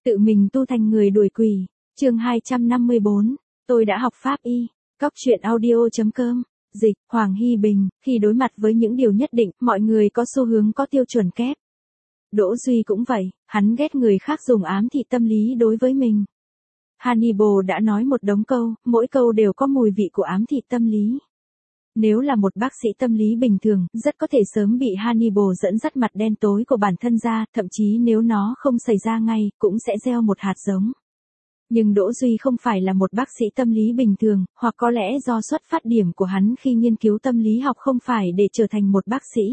Tự mình tu thành người đuổi quỷ. Chương 254. Tôi đã học pháp y. Cóc truyện audio.com. Dịch, Hoàng Hy Bình. Khi đối mặt với những điều nhất định, mọi người có xu hướng có tiêu chuẩn kép. Đỗ Duy cũng vậy, hắn ghét người khác dùng ám thị tâm lý đối với mình. Hannibal đã nói một đống câu, mỗi câu đều có mùi vị của ám thị tâm lý. Nếu là một bác sĩ tâm lý bình thường, rất có thể sớm bị Hannibal dẫn dắt mặt đen tối của bản thân ra, thậm chí nếu nó không xảy ra ngay, cũng sẽ gieo một hạt giống. Nhưng Đỗ Duy không phải là một bác sĩ tâm lý bình thường, hoặc có lẽ do xuất phát điểm của hắn khi nghiên cứu tâm lý học không phải để trở thành một bác sĩ.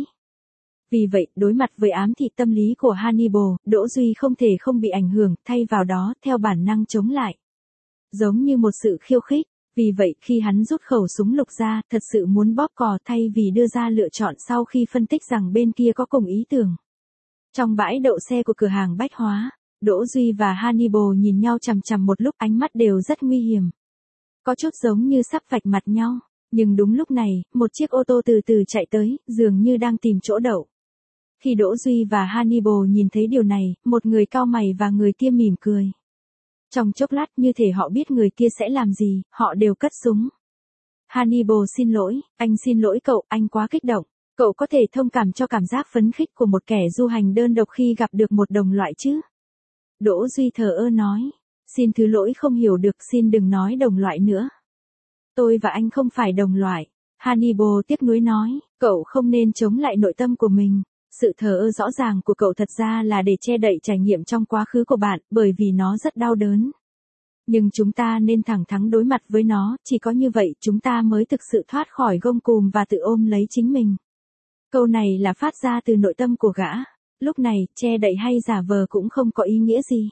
Vì vậy, đối mặt với ám thị tâm lý của Hannibal, Đỗ Duy không thể không bị ảnh hưởng, thay vào đó, theo bản năng chống lại. Giống như một sự khiêu khích. Vì vậy, khi hắn rút khẩu súng lục ra, thật sự muốn bóp cò thay vì đưa ra lựa chọn sau khi phân tích rằng bên kia có cùng ý tưởng. Trong bãi đậu xe của cửa hàng bách hóa, Đỗ Duy và Hannibal nhìn nhau chằm chằm một lúc, ánh mắt đều rất nguy hiểm. Có chút giống như sắp vạch mặt nhau, nhưng đúng lúc này, một chiếc ô tô từ từ chạy tới, dường như đang tìm chỗ đậu. Khi Đỗ Duy và Hannibal nhìn thấy điều này, một người cau mày và người kia mỉm cười. Trong chốc lát như thể họ biết người kia sẽ làm gì, họ đều cất súng. Hannibal xin lỗi, anh xin lỗi cậu, anh quá kích động. Cậu có thể thông cảm cho cảm giác phấn khích của một kẻ du hành đơn độc khi gặp được một đồng loại chứ? Đỗ Duy thờ ơ nói, xin thứ lỗi không hiểu được, xin đừng nói đồng loại nữa. Tôi và anh không phải đồng loại. Hannibal tiếc nuối nói, cậu không nên chống lại nội tâm của mình. Sự thờ ơ rõ ràng của cậu thật ra là để che đậy trải nghiệm trong quá khứ của bạn, bởi vì nó rất đau đớn. Nhưng chúng ta nên thẳng thắn đối mặt với nó, chỉ có như vậy chúng ta mới thực sự thoát khỏi gông cùm và tự ôm lấy chính mình. Câu này là phát ra từ nội tâm của gã. Lúc này, che đậy hay giả vờ cũng không có ý nghĩa gì.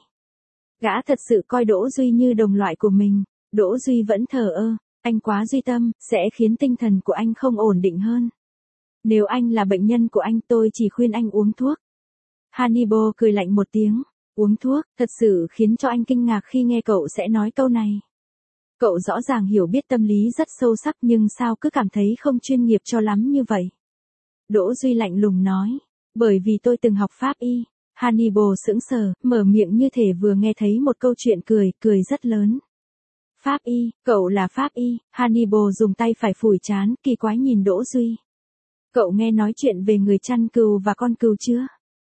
Gã thật sự coi Đỗ Duy như đồng loại của mình. Đỗ Duy vẫn thờ ơ, anh quá duy tâm, sẽ khiến tinh thần của anh không ổn định hơn. Nếu anh là bệnh nhân của anh, tôi chỉ khuyên anh uống thuốc. Hannibal cười lạnh một tiếng. Uống thuốc, thật sự khiến cho anh kinh ngạc khi nghe cậu sẽ nói câu này. Cậu rõ ràng hiểu biết tâm lý rất sâu sắc nhưng sao cứ cảm thấy không chuyên nghiệp cho lắm như vậy. Đỗ Duy lạnh lùng nói. Bởi vì tôi từng học pháp y. Hannibal sững sờ, mở miệng như thể vừa nghe thấy một câu chuyện cười rất lớn. Pháp y, cậu là pháp y. Hannibal dùng tay phải phủi trán, kỳ quái nhìn Đỗ Duy. Cậu nghe nói chuyện về người chăn cừu và con cừu chưa?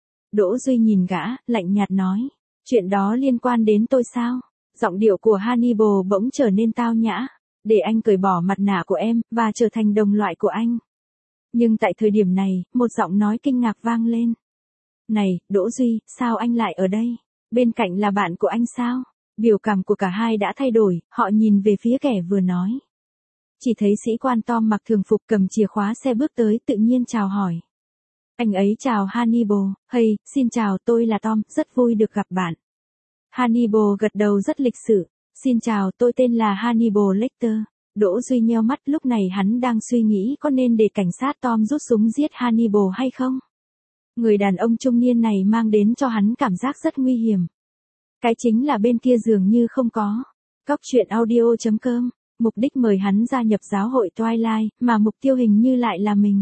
Đỗ Duy nhìn gã, lạnh nhạt nói. Chuyện đó liên quan đến tôi sao? Giọng điệu của Hannibal bỗng trở nên tao nhã. Để anh cởi bỏ mặt nạ của em, và trở thành đồng loại của anh. Nhưng tại thời điểm này, một giọng nói kinh ngạc vang lên. Này, Đỗ Duy, sao anh lại ở đây? Bên cạnh là bạn của anh sao? Biểu cảm của cả hai đã thay đổi, họ nhìn về phía kẻ vừa nói. Chỉ thấy sĩ quan Tom mặc thường phục cầm chìa khóa xe bước tới, tự nhiên chào hỏi. Anh ấy chào Hannibal, hey, xin chào, tôi là Tom, rất vui được gặp bạn. Hannibal gật đầu rất lịch sự. Xin chào, tôi tên là Hannibal Lecter. Đỗ Duy nheo mắt, lúc này hắn đang suy nghĩ có nên để cảnh sát Tom rút súng giết Hannibal hay không. Người đàn ông trung niên này mang đến cho hắn cảm giác rất nguy hiểm. Cái chính là bên kia dường như không có. Cóc truyện audio.com. Mục đích mời hắn gia nhập giáo hội Twilight, mà mục tiêu hình như lại là mình.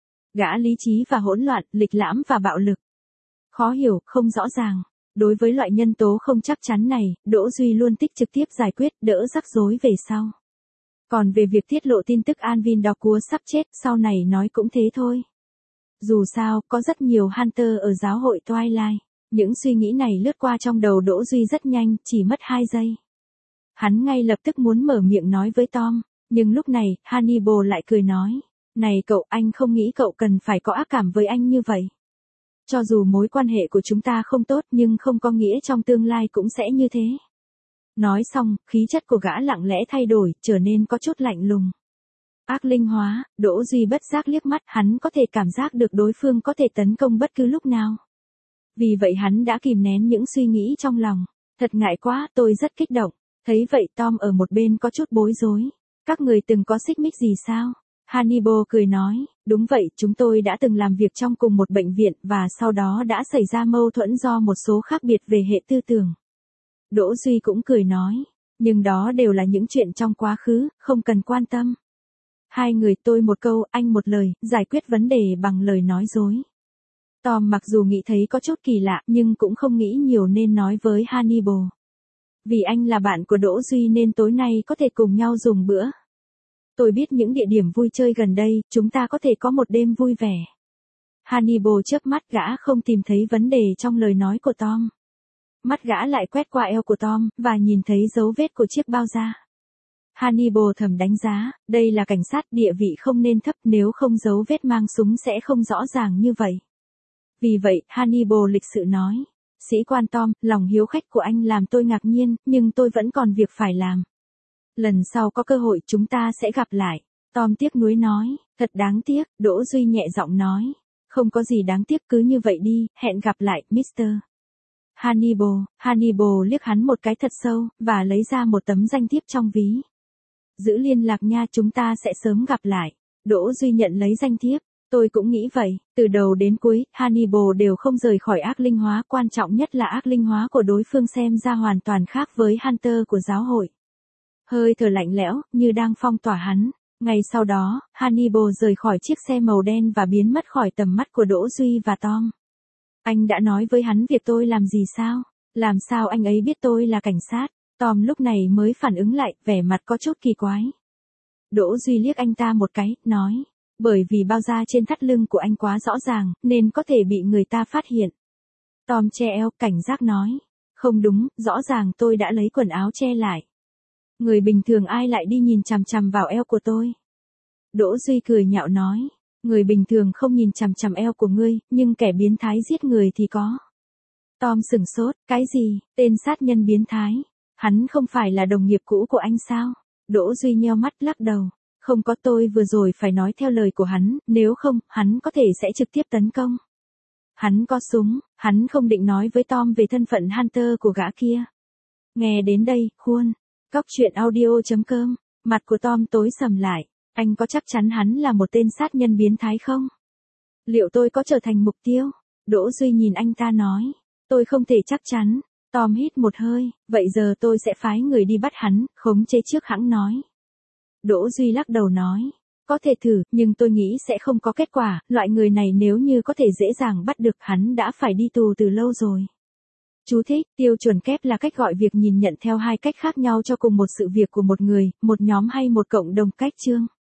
Gã lý trí và hỗn loạn, lịch lãm và bạo lực. Khó hiểu, không rõ ràng. Đối với loại nhân tố không chắc chắn này, Đỗ Duy luôn thích trực tiếp giải quyết, đỡ rắc rối về sau. Còn về việc tiết lộ tin tức Alvin Dorcua sắp chết, sau này nói cũng thế thôi. Dù sao, có rất nhiều Hunter ở giáo hội Twilight. Những suy nghĩ này lướt qua trong đầu Đỗ Duy rất nhanh, chỉ mất 2 giây. Hắn ngay lập tức muốn mở miệng nói với Tom, nhưng lúc này, Hannibal lại cười nói. Này cậu, anh không nghĩ cậu cần phải có ác cảm với anh như vậy. Cho dù mối quan hệ của chúng ta không tốt nhưng không có nghĩa trong tương lai cũng sẽ như thế. Nói xong, khí chất của gã lặng lẽ thay đổi, trở nên có chút lạnh lùng. Ác linh hóa, Đỗ Duy bất giác liếc mắt, hắn có thể cảm giác được đối phương có thể tấn công bất cứ lúc nào. Vì vậy hắn đã kìm nén những suy nghĩ trong lòng. Thật ngại quá, tôi rất kích động. Thấy vậy Tom ở một bên có chút bối rối. Các người từng có xích mích gì sao? Hannibal cười nói, đúng vậy, chúng tôi đã từng làm việc trong cùng một bệnh viện và sau đó đã xảy ra mâu thuẫn do một số khác biệt về hệ tư tưởng. Đỗ Duy cũng cười nói, nhưng đó đều là những chuyện trong quá khứ, không cần quan tâm. Hai người tôi một câu, anh một lời, giải quyết vấn đề bằng lời nói dối. Tom mặc dù nghĩ thấy có chút kỳ lạ nhưng cũng không nghĩ nhiều nên nói với Hannibal. Vì anh là bạn của Đỗ Duy nên tối nay có thể cùng nhau dùng bữa. Tôi biết những địa điểm vui chơi gần đây, chúng ta có thể có một đêm vui vẻ. Hannibal chớp mắt, gã không tìm thấy vấn đề trong lời nói của Tom. Mắt gã lại quét qua eo của Tom, và nhìn thấy dấu vết của chiếc bao da. Hannibal thầm đánh giá, đây là cảnh sát, địa vị không nên thấp, nếu không dấu vết mang súng sẽ không rõ ràng như vậy. Vì vậy, Hannibal lịch sự nói, sĩ quan Tom, lòng hiếu khách của anh làm tôi ngạc nhiên, nhưng tôi vẫn còn việc phải làm. Lần sau có cơ hội chúng ta sẽ gặp lại. Tom tiếc nuối nói, thật đáng tiếc, Đỗ Duy nhẹ giọng nói. Không có gì đáng tiếc, cứ như vậy đi, hẹn gặp lại, Mr. Hannibal liếc hắn một cái thật sâu, và lấy ra một tấm danh thiếp trong ví. Giữ liên lạc nha, chúng ta sẽ sớm gặp lại. Đỗ Duy nhận lấy danh thiếp. Tôi cũng nghĩ vậy, từ đầu đến cuối, Hannibal đều không rời khỏi ác linh hóa, quan trọng nhất là ác linh hóa của đối phương xem ra hoàn toàn khác với Hunter của giáo hội. Hơi thở lạnh lẽo, như đang phong tỏa hắn. Ngày sau đó, Hannibal rời khỏi chiếc xe màu đen và biến mất khỏi tầm mắt của Đỗ Duy và Tom. Anh đã nói với hắn việc tôi làm gì sao? Làm sao anh ấy biết tôi là cảnh sát? Tom lúc này mới phản ứng lại, vẻ mặt có chút kỳ quái. Đỗ Duy liếc anh ta một cái, nói. Bởi vì bao da trên thắt lưng của anh quá rõ ràng, nên có thể bị người ta phát hiện. Tom che eo, cảnh giác nói. Không đúng, rõ ràng tôi đã lấy quần áo che lại. Người bình thường ai lại đi nhìn chằm chằm vào eo của tôi? Đỗ Duy cười nhạo nói. Người bình thường không nhìn chằm chằm eo của ngươi, nhưng kẻ biến thái giết người thì có. Tom sửng sốt, cái gì, tên sát nhân biến thái? Hắn không phải là đồng nghiệp cũ của anh sao? Đỗ Duy nheo mắt lắc đầu. Không có, tôi vừa rồi phải nói theo lời của hắn, nếu không, hắn có thể sẽ trực tiếp tấn công. Hắn có súng, hắn không định nói với Tom về thân phận Hunter của gã kia. Nghe đến đây, khuôn. Cóc truyện audio.com, mặt của Tom tối sầm lại. Anh có chắc chắn hắn là một tên sát nhân biến thái không? Liệu tôi có trở thành mục tiêu? Đỗ Duy nhìn anh ta nói. Tôi không thể chắc chắn. Tom hít một hơi, vậy giờ tôi sẽ phái người đi bắt hắn, khống chế trước hãng nói. Đỗ Duy lắc đầu nói. Có thể thử, nhưng tôi nghĩ sẽ không có kết quả, loại người này nếu như có thể dễ dàng bắt được hắn đã phải đi tù từ lâu rồi. Chú thích, tiêu chuẩn kép là cách gọi việc nhìn nhận theo hai cách khác nhau cho cùng một sự việc của một người, một nhóm hay một cộng đồng. Cách chương.